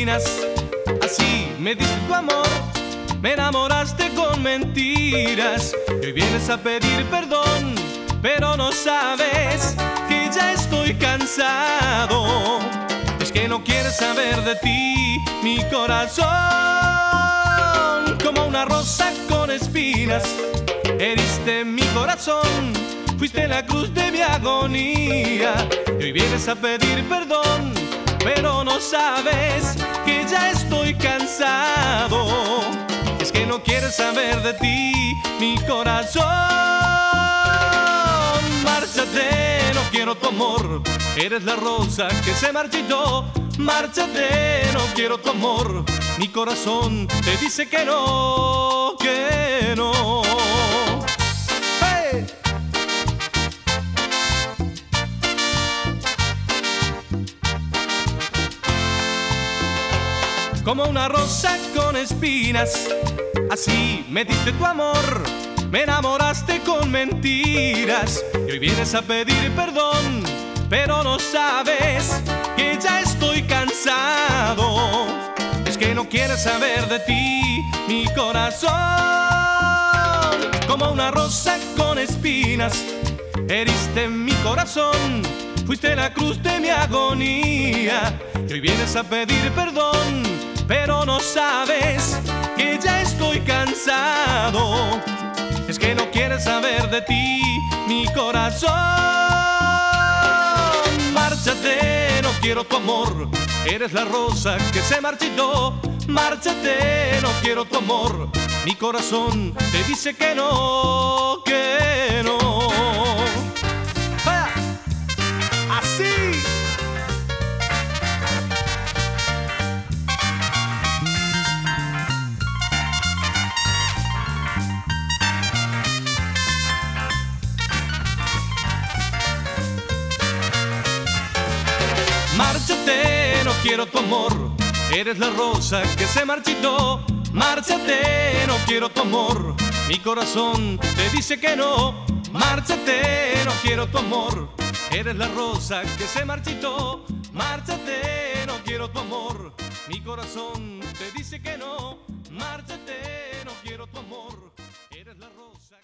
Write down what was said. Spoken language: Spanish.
espinas. Así me diste tu amor, me enamoraste con mentiras. Y hoy vienes a pedir perdón, pero no sabes que ya estoy cansado. Es que no quieres saber de ti, mi corazón. Como una rosa con espinas, heriste mi corazón. Fuiste la cruz de mi agonía. Y hoy vienes a pedir perdón, pero no sabes que ya estoy cansado. Es que no quieres saber de ti, mi corazón. Márchate, no quiero tu amor. Eres la rosa que se marchitó. Márchate, no quiero tu amor. Mi corazón te dice que no, que no. ¡Hey! Como una rosa con espinas, así me diste tu amor. Me enamoraste con mentiras. Y hoy vienes a pedir perdón, pero no sabes que ya estoy cansado. Es que no quieres saber de ti, mi corazón. Como una rosa con espinas, heriste mi corazón. Fuiste la cruz de mi agonía. Y hoy vienes a pedir perdón, pero no sabes que ya estoy cansado. Es que no quieres saber de ti, mi corazón. Márchate, no quiero tu amor. Eres la rosa que se marchitó. Márchate, no quiero tu amor. Mi corazón te dice que no, que no. ¡Ah! ¡Así! Márchate, no quiero tu amor. Eres la rosa que se marchitó. Márchate, no quiero tu amor. Mi corazón te dice que no. Márchate, no quiero tu amor. Eres la rosa que se marchitó. Márchate, no quiero tu amor. Mi corazón te dice que no. Márchate, no quiero tu amor. Eres la rosa.